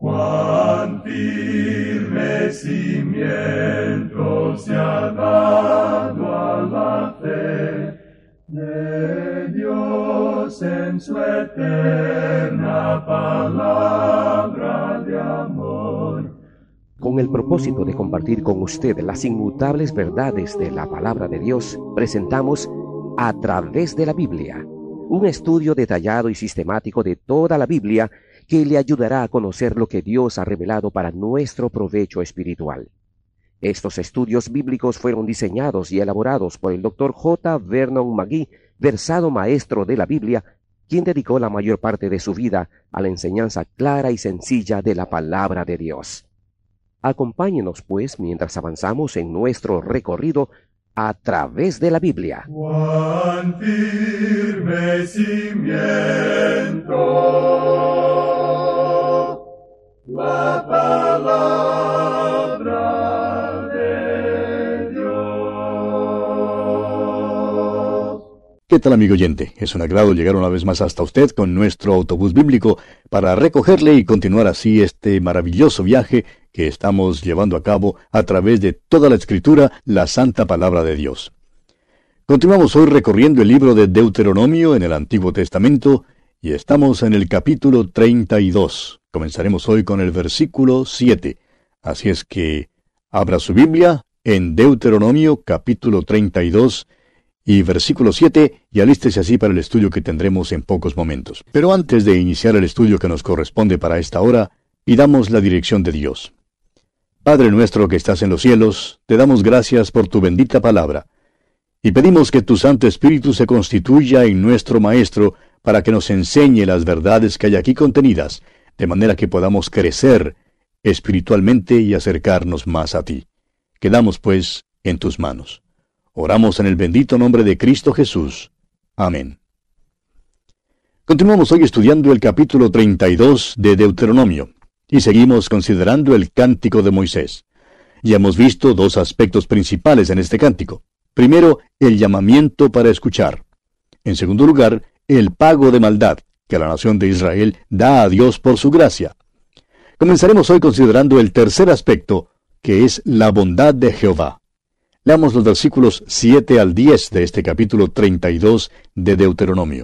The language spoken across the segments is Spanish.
Cuán firme cimiento se ha dado a la fe de Dios en su eterna palabra de amor. Con el propósito de compartir con usted las inmutables verdades de la palabra de Dios, presentamos A Través de la Biblia, un estudio detallado y sistemático de toda la Biblia que le ayudará a conocer lo que Dios ha revelado para nuestro provecho espiritual. Estos estudios bíblicos fueron diseñados y elaborados por el Dr. J. Vernon McGee, versado maestro de la Biblia, quien dedicó la mayor parte de su vida a la enseñanza clara y sencilla de la palabra de Dios. Acompáñenos, pues, mientras avanzamos en nuestro recorrido a través de la Biblia. Cuán firme cimiento la palabra de Dios. ¿Qué tal, amigo oyente? Es un agrado llegar una vez más hasta usted con nuestro autobús bíblico para recogerle y continuar así este maravilloso viaje que estamos llevando a cabo a través de toda la Escritura, la Santa Palabra de Dios. Continuamos hoy recorriendo el libro de Deuteronomio en el Antiguo Testamento y estamos en el capítulo 32. Comenzaremos hoy con el versículo 7. Así es que abra su Biblia en Deuteronomio capítulo 32 y versículo 7 y alístese así para el estudio que tendremos en pocos momentos. Pero antes de iniciar el estudio que nos corresponde para esta hora, pidamos la dirección de Dios. Padre nuestro que estás en los cielos, te damos gracias por tu bendita palabra, y pedimos que tu Santo Espíritu se constituya en nuestro Maestro para que nos enseñe las verdades que hay aquí contenidas, de manera que podamos crecer espiritualmente y acercarnos más a ti. Quedamos, pues, en tus manos. Oramos en el bendito nombre de Cristo Jesús. Amén. Continuamos hoy estudiando el capítulo 32 de Deuteronomio. Y seguimos considerando el cántico de Moisés. Ya hemos visto dos aspectos principales en este cántico. Primero, el llamamiento para escuchar. En segundo lugar, el pago de maldad que la nación de Israel da a Dios por su gracia. Comenzaremos hoy considerando el tercer aspecto, que es la bondad de Jehová. Leamos los versículos 7 al 10 de este capítulo 32 de Deuteronomio.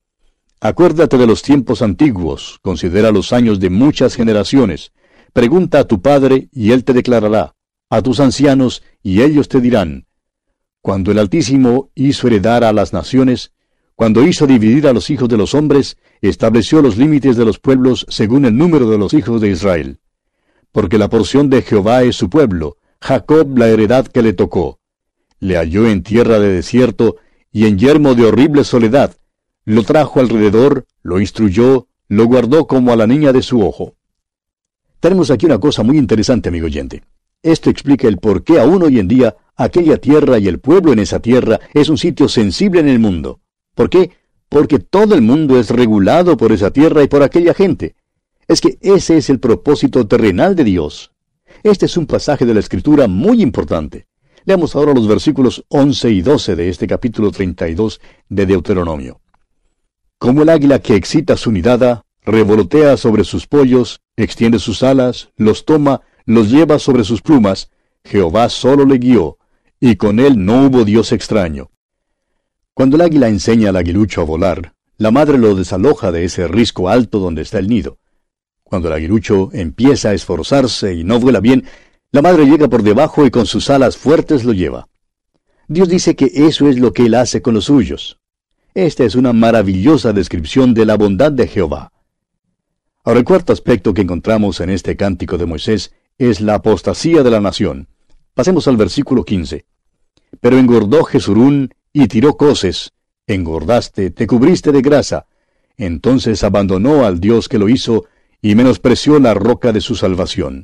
Acuérdate de los tiempos antiguos, considera los años de muchas generaciones. Pregunta a tu padre, y él te declarará, a tus ancianos, y ellos te dirán. Cuando el Altísimo hizo heredar a las naciones, cuando hizo dividir a los hijos de los hombres, estableció los límites de los pueblos según el número de los hijos de Israel. Porque la porción de Jehová es su pueblo, Jacob la heredad que le tocó. Le halló en tierra de desierto, y en yermo de horrible soledad. Lo trajo alrededor, lo instruyó, lo guardó como a la niña de su ojo. Tenemos aquí una cosa muy interesante, amigo oyente. Esto explica el por qué aún hoy en día aquella tierra y el pueblo en esa tierra es un sitio sensible en el mundo. ¿Por qué? Porque todo el mundo es regulado por esa tierra y por aquella gente. Es que ese es el propósito terrenal de Dios. Este es un pasaje de la Escritura muy importante. Leamos ahora los versículos 11 y 12 de este capítulo 32 de Deuteronomio. Como el águila que excita su nidada, revolotea sobre sus pollos, extiende sus alas, los toma, los lleva sobre sus plumas, Jehová solo le guió, y con él no hubo Dios extraño. Cuando el águila enseña al aguilucho a volar, la madre lo desaloja de ese risco alto donde está el nido. Cuando el aguilucho empieza a esforzarse y no vuela bien, la madre llega por debajo y con sus alas fuertes lo lleva. Dios dice que eso es lo que Él hace con los suyos. Esta es una maravillosa descripción de la bondad de Jehová. Ahora, el cuarto aspecto que encontramos en este cántico de Moisés es la apostasía de la nación. Pasemos al versículo 15. Pero engordó Jesurún y tiró coces. Engordaste, te cubriste de grasa. Entonces abandonó al Dios que lo hizo y menospreció la roca de su salvación.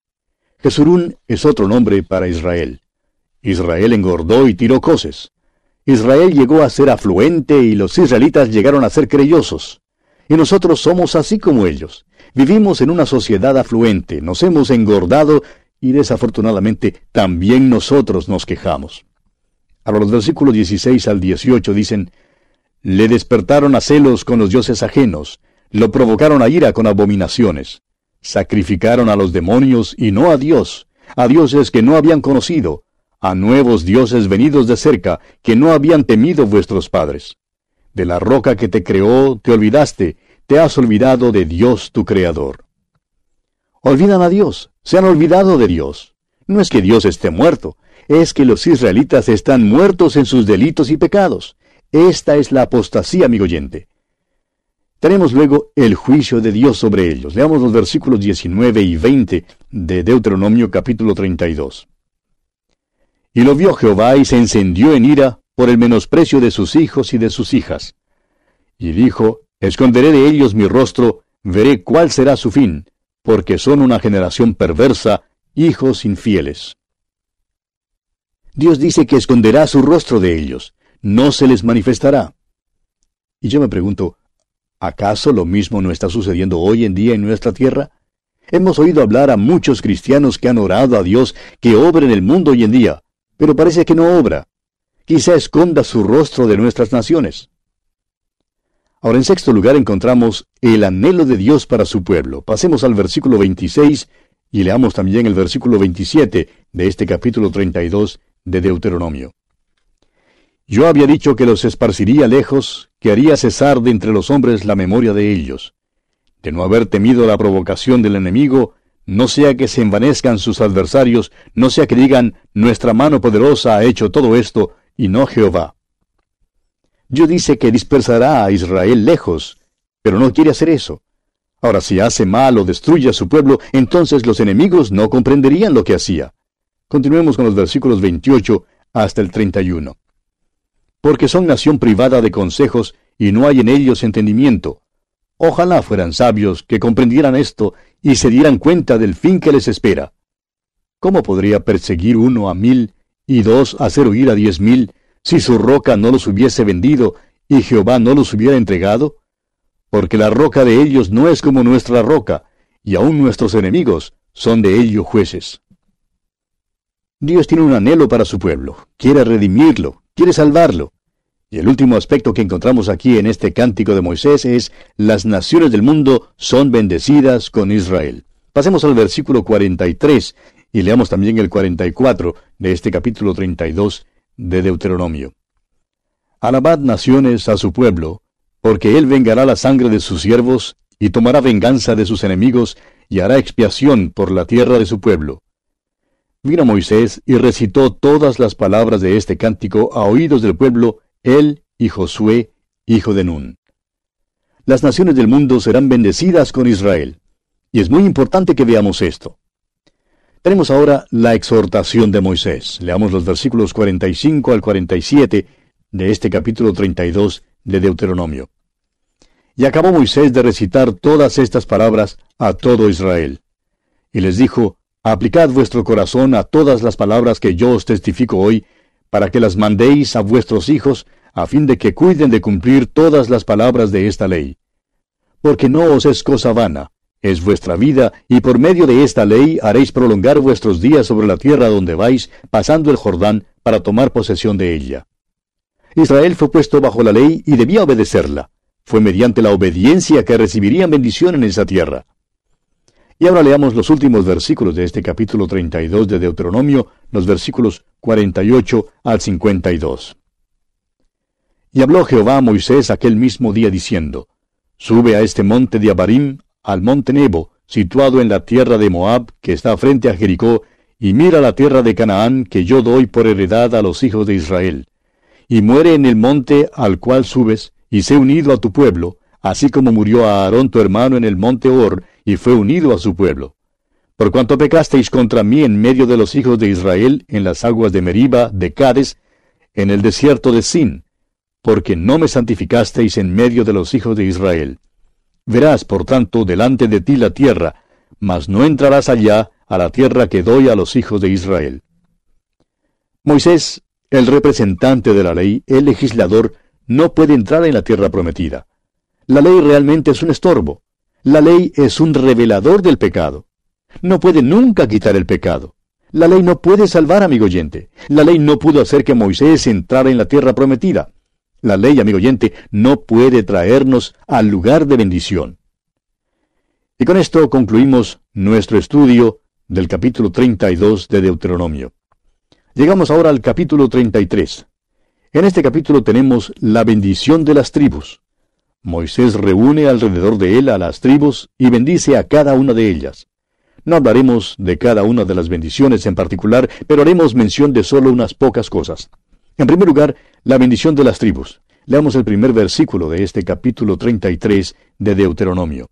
Jesurún es otro nombre para Israel. Israel engordó y tiró coces. Israel llegó a ser afluente y los israelitas llegaron a ser creyosos. Y nosotros somos así como ellos. Vivimos en una sociedad afluente, nos hemos engordado y desafortunadamente también nosotros nos quejamos. Ahora los versículos 16 al 18 dicen, le despertaron a celos con los dioses ajenos, lo provocaron a ira con abominaciones. sacrificaron a los demonios y no a dioses que no habían conocido, a nuevos dioses venidos de cerca, que no habían temido vuestros padres. De la roca que te creó te olvidaste, te has olvidado de Dios tu Creador. Olvidan a Dios, se han olvidado de Dios. No es que Dios esté muerto, es que los israelitas están muertos en sus delitos y pecados. Esta es la apostasía, amigo oyente. Tenemos luego el juicio de Dios sobre ellos. Leamos los versículos 19 y 20 de Deuteronomio capítulo 32. Y lo vio Jehová y se encendió en ira por el menosprecio de sus hijos y de sus hijas. Y dijo, esconderé de ellos mi rostro, veré cuál será su fin, porque son una generación perversa, hijos infieles. Dios dice que esconderá su rostro de ellos, no se les manifestará. Y yo me pregunto, ¿acaso lo mismo no está sucediendo hoy en día en nuestra tierra? Hemos oído hablar a muchos cristianos que han orado a Dios que obre en el mundo hoy en día, pero parece que no obra. Quizá esconda su rostro de nuestras naciones. Ahora, en sexto lugar, encontramos el anhelo de Dios para su pueblo. Pasemos al versículo 26 y leamos también el versículo 27 de este capítulo 32 de Deuteronomio. Yo había dicho que los esparciría lejos, que haría cesar de entre los hombres la memoria de ellos. De no haber temido la provocación del enemigo, no sea que se envanezcan sus adversarios, no sea que digan, nuestra mano poderosa ha hecho todo esto, y no Jehová. Dios dice que dispersará a Israel lejos, pero no quiere hacer eso. Ahora, si hace mal o destruye a su pueblo, entonces los enemigos no comprenderían lo que hacía. Continuemos con los versículos 28 hasta el 31. Porque son nación privada de consejos, y no hay en ellos entendimiento. Ojalá fueran sabios que comprendieran esto, y se dieran cuenta del fin que les espera. ¿Cómo podría perseguir 1 a 1000, y 2 hacer huir a 10,000, si su roca no los hubiese vendido, y Jehová no los hubiera entregado? Porque la roca de ellos no es como nuestra roca, y aun nuestros enemigos son de ellos jueces. Dios tiene un anhelo para su pueblo, quiere redimirlo, quiere salvarlo. Y el último aspecto que encontramos aquí en este cántico de Moisés es, las naciones del mundo son bendecidas con Israel. Pasemos al versículo 43, y leamos también el 44 de este capítulo 32 de Deuteronomio. Alabad naciones a su pueblo, porque él vengará la sangre de sus siervos, y tomará venganza de sus enemigos, y hará expiación por la tierra de su pueblo. Vino Moisés y recitó todas las palabras de este cántico a oídos del pueblo, él y Josué, hijo de Nun. Las naciones del mundo serán bendecidas con Israel. Y es muy importante que veamos esto. Tenemos ahora la exhortación de Moisés. Leamos los versículos 45 al 47 de este capítulo 32 de Deuteronomio. Y acabó Moisés de recitar todas estas palabras a todo Israel. Y les dijo, aplicad vuestro corazón a todas las palabras que yo os testifico hoy, para que las mandéis a vuestros hijos, a fin de que cuiden de cumplir todas las palabras de esta ley. Porque no os es cosa vana, es vuestra vida, y por medio de esta ley haréis prolongar vuestros días sobre la tierra donde vais, pasando el Jordán, para tomar posesión de ella. Israel fue puesto bajo la ley y debía obedecerla. Fue mediante la obediencia que recibirían bendición en esa tierra. Y ahora leamos los últimos versículos de este capítulo 32 de Deuteronomio, los versículos 48 al 52. Y habló Jehová a Moisés aquel mismo día diciendo, sube a este monte de Abarim, al monte Nebo, situado en la tierra de Moab, que está frente a Jericó, y mira la tierra de Canaán, que yo doy por heredad a los hijos de Israel. Y muere en el monte al cual subes, y sé unido a tu pueblo, así como murió a Aarón tu hermano en el monte Hor, y fue unido a su pueblo. Por cuanto pecasteis contra mí en medio de los hijos de Israel, en las aguas de Meriba, de Cades, en el desierto de Sin, porque no me santificasteis en medio de los hijos de Israel. Verás, por tanto, delante de ti la tierra, mas no entrarás allá a la tierra que doy a los hijos de Israel. Moisés, el representante de la ley, el legislador, no puede entrar en la tierra prometida. La ley realmente es un estorbo. La ley es un revelador del pecado. No puede nunca quitar el pecado. La ley no puede salvar, amigo oyente. La ley no pudo hacer que Moisés entrara en la tierra prometida. La ley, amigo oyente, no puede traernos al lugar de bendición. Y con esto concluimos nuestro estudio del capítulo 32 de Deuteronomio. Llegamos ahora al capítulo 33. En este capítulo tenemos la bendición de las tribus. Moisés reúne alrededor de él a las tribus y bendice a cada una de ellas. No hablaremos de cada una de las bendiciones en particular, pero haremos mención de solo unas pocas cosas. En primer lugar, la bendición de las tribus. Leamos el primer versículo de este capítulo 33 de Deuteronomio.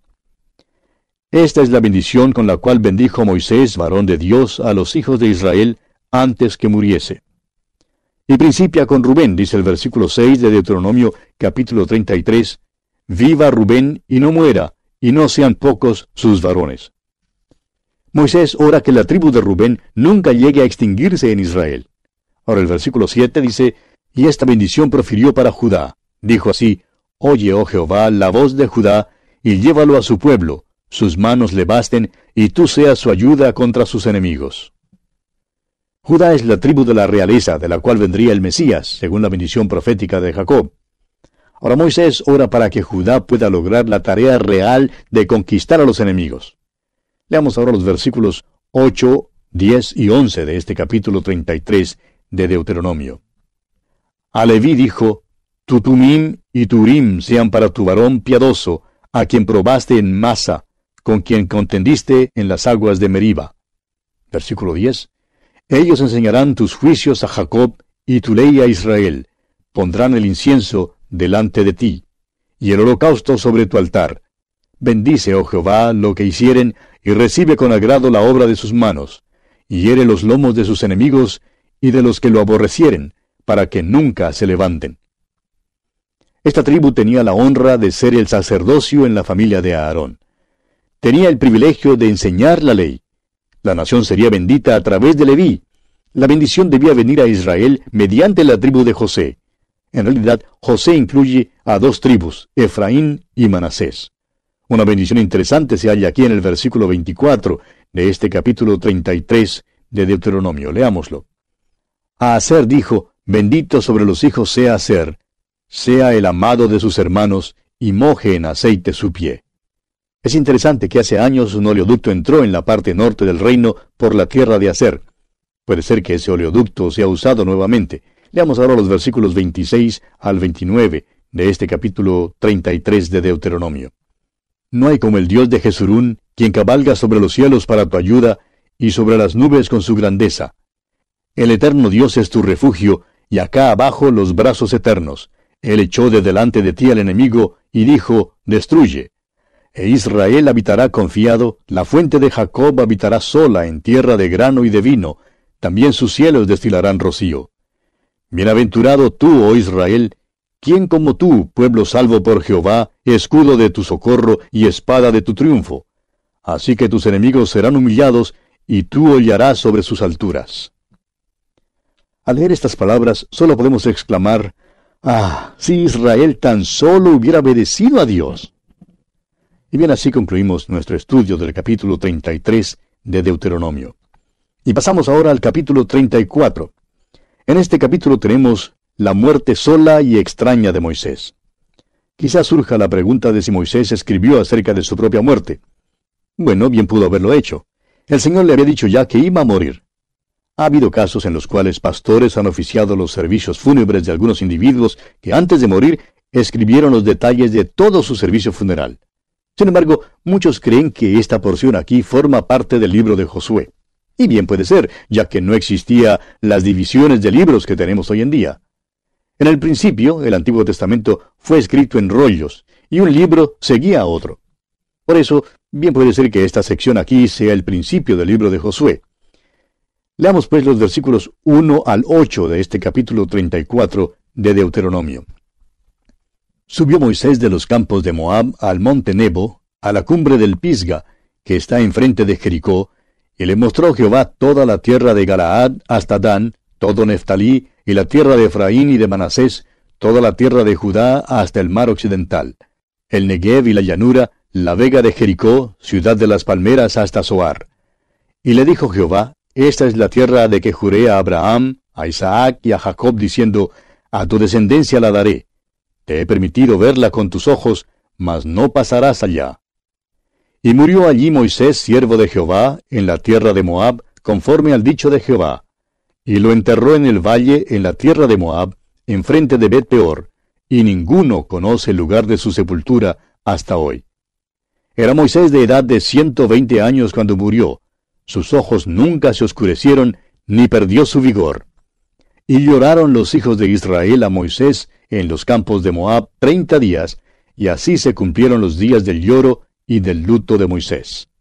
Esta es la bendición con la cual bendijo Moisés, varón de Dios, a los hijos de Israel, antes que muriese. Y principia con Rubén, dice el versículo 6 de Deuteronomio, capítulo 33, «Viva Rubén y no muera, y no sean pocos sus varones». Moisés ora que la tribu de Rubén nunca llegue a extinguirse en Israel. Ahora el versículo 7 dice, «Y esta bendición profirió para Judá. Dijo así, Oye, oh Jehová, la voz de Judá, y llévalo a su pueblo, sus manos le basten, y tú seas su ayuda contra sus enemigos». Judá es la tribu de la realeza, de la cual vendría el Mesías, según la bendición profética de Jacob. Ahora Moisés ora para que Judá pueda lograr la tarea real de conquistar a los enemigos. Leamos ahora los versículos 8, 10 y 11 de este capítulo 33 de Deuteronomio. A Leví dijo, Tu Tumim y tu Urim sean para tu varón piadoso, a quien probaste en Masa, con quien contendiste en las aguas de Meriba. Versículo 10. Ellos enseñarán tus juicios a Jacob y tu ley a Israel. Pondrán el incienso delante de ti, y el holocausto sobre tu altar. Bendice, oh Jehová, lo que hicieren, y recibe con agrado la obra de sus manos, y hiere los lomos de sus enemigos y de los que lo aborrecieren, para que nunca se levanten. Esta tribu tenía la honra de ser el sacerdocio en la familia de Aarón. Tenía el privilegio de enseñar la ley. La nación sería bendita a través de Leví. La bendición debía venir a Israel mediante la tribu de José. En realidad, José incluye a dos tribus, Efraín y Manasés. Una bendición interesante se halla aquí en el versículo 24 de este capítulo 33 de Deuteronomio. Leámoslo. A Aser dijo, Bendito sobre los hijos sea Aser, sea el amado de sus hermanos, y moje en aceite su pie. Es interesante que hace años un oleoducto entró en la parte norte del reino por la tierra de Aser. Puede ser que ese oleoducto sea usado nuevamente. Leamos ahora los versículos 26 al 29 de este capítulo 33 de Deuteronomio. No hay como el Dios de Jesurún, quien cabalga sobre los cielos para tu ayuda, y sobre las nubes con su grandeza. El eterno Dios es tu refugio, y acá abajo los brazos eternos. Él echó de delante de ti al enemigo, y dijo, Destruye. E Israel habitará confiado, la fuente de Jacob habitará sola en tierra de grano y de vino, también sus cielos destilarán rocío. Bienaventurado tú, oh Israel, ¿quién como tú, pueblo salvo por Jehová, escudo de tu socorro y espada de tu triunfo? Así que tus enemigos serán humillados, y tú hollarás sobre sus alturas. Al leer estas palabras, solo podemos exclamar, ¡Ah, si Israel tan solo hubiera obedecido a Dios! Y bien, así concluimos nuestro estudio del capítulo 33 de Deuteronomio. Y pasamos ahora al capítulo 34. En este capítulo tenemos la muerte sola y extraña de Moisés. Quizás surja la pregunta de si Moisés escribió acerca de su propia muerte. Bueno, bien pudo haberlo hecho. El Señor le había dicho ya que iba a morir. Ha habido casos en los cuales pastores han oficiado los servicios fúnebres de algunos individuos que antes de morir escribieron los detalles de todo su servicio funeral. Sin embargo, muchos creen que esta porción aquí forma parte del libro de Josué. Y bien puede ser, ya que no existía las divisiones de libros que tenemos hoy en día. En el principio, el Antiguo Testamento fue escrito en rollos, y un libro seguía a otro. Por eso, bien puede ser que esta sección aquí sea el principio del libro de Josué. Leamos pues los versículos 1 al 8 de este capítulo 34 de Deuteronomio. Subió Moisés de los campos de Moab al monte Nebo, a la cumbre del Pisga, que está enfrente de Jericó, y le mostró Jehová toda la tierra de Galaad hasta Dan, todo Neftalí, y la tierra de Efraín y de Manasés, toda la tierra de Judá hasta el mar occidental, el Negev y la llanura, la vega de Jericó, ciudad de las palmeras hasta Zoar. Y le dijo Jehová, Esta es la tierra de que juré a Abraham, a Isaac y a Jacob, diciendo, A tu descendencia la daré. Te he permitido verla con tus ojos, mas no pasarás allá. Y murió allí Moisés, siervo de Jehová, en la tierra de Moab, conforme al dicho de Jehová. Y lo enterró en el valle, en la tierra de Moab, enfrente de Bet-peor, y ninguno conoce el lugar de su sepultura hasta hoy. Era Moisés de edad de 120 años cuando murió. Sus ojos nunca se oscurecieron, ni perdió su vigor. Y lloraron los hijos de Israel a Moisés en los campos de Moab 30 días, y así se cumplieron los días del lloro y del luto de Moisés.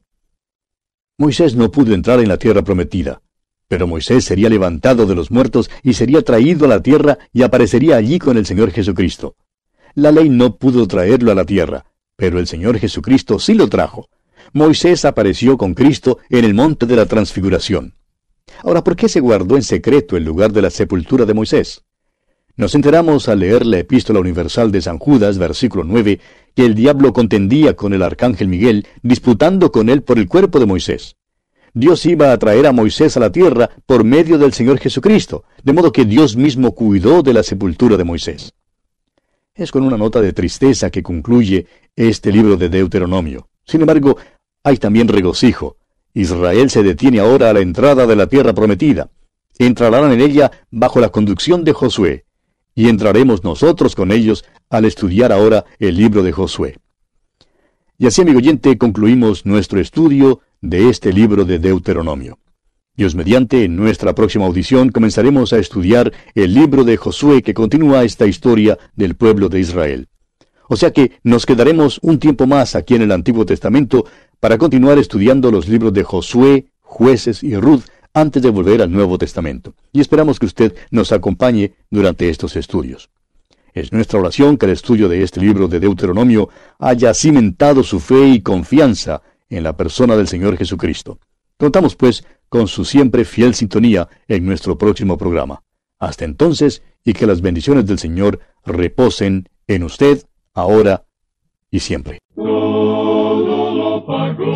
Moisés no pudo entrar en la tierra prometida, pero Moisés sería levantado de los muertos y sería traído a la tierra y aparecería allí con el Señor Jesucristo. La ley no pudo traerlo a la tierra, pero el Señor Jesucristo sí lo trajo. Moisés apareció con Cristo en el monte de la transfiguración. Ahora, ¿por qué se guardó en secreto el lugar de la sepultura de Moisés? Nos enteramos al leer la Epístola Universal de San Judas, versículo 9, que el diablo contendía con el arcángel Miguel, disputando con él por el cuerpo de Moisés. Dios iba a traer a Moisés a la tierra por medio del Señor Jesucristo, de modo que Dios mismo cuidó de la sepultura de Moisés. Es con una nota de tristeza que concluye este libro de Deuteronomio. Sin embargo, hay también regocijo. Israel se detiene ahora a la entrada de la tierra prometida. Entrarán en ella bajo la conducción de Josué. Y entraremos nosotros con ellos al estudiar ahora el libro de Josué. Y así, amigo oyente, concluimos nuestro estudio de este libro de Deuteronomio. Dios mediante, en nuestra próxima audición comenzaremos a estudiar el libro de Josué que continúa esta historia del pueblo de Israel. O sea que nos quedaremos un tiempo más aquí en el Antiguo Testamento para continuar estudiando los libros de Josué, Jueces y Ruth antes de volver al Nuevo Testamento. Y esperamos que usted nos acompañe durante estos estudios. Es nuestra oración que el estudio de este libro de Deuteronomio haya cimentado su fe y confianza en la persona del Señor Jesucristo. Contamos, pues, con su siempre fiel sintonía en nuestro próximo programa. Hasta entonces, y que las bendiciones del Señor reposen en usted, ahora y siempre. Todo lo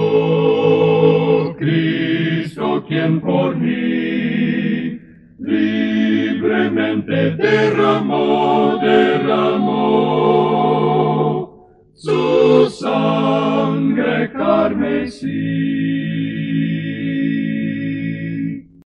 pagó Cristo, quien por mí libremente derramó su sangre carmesí.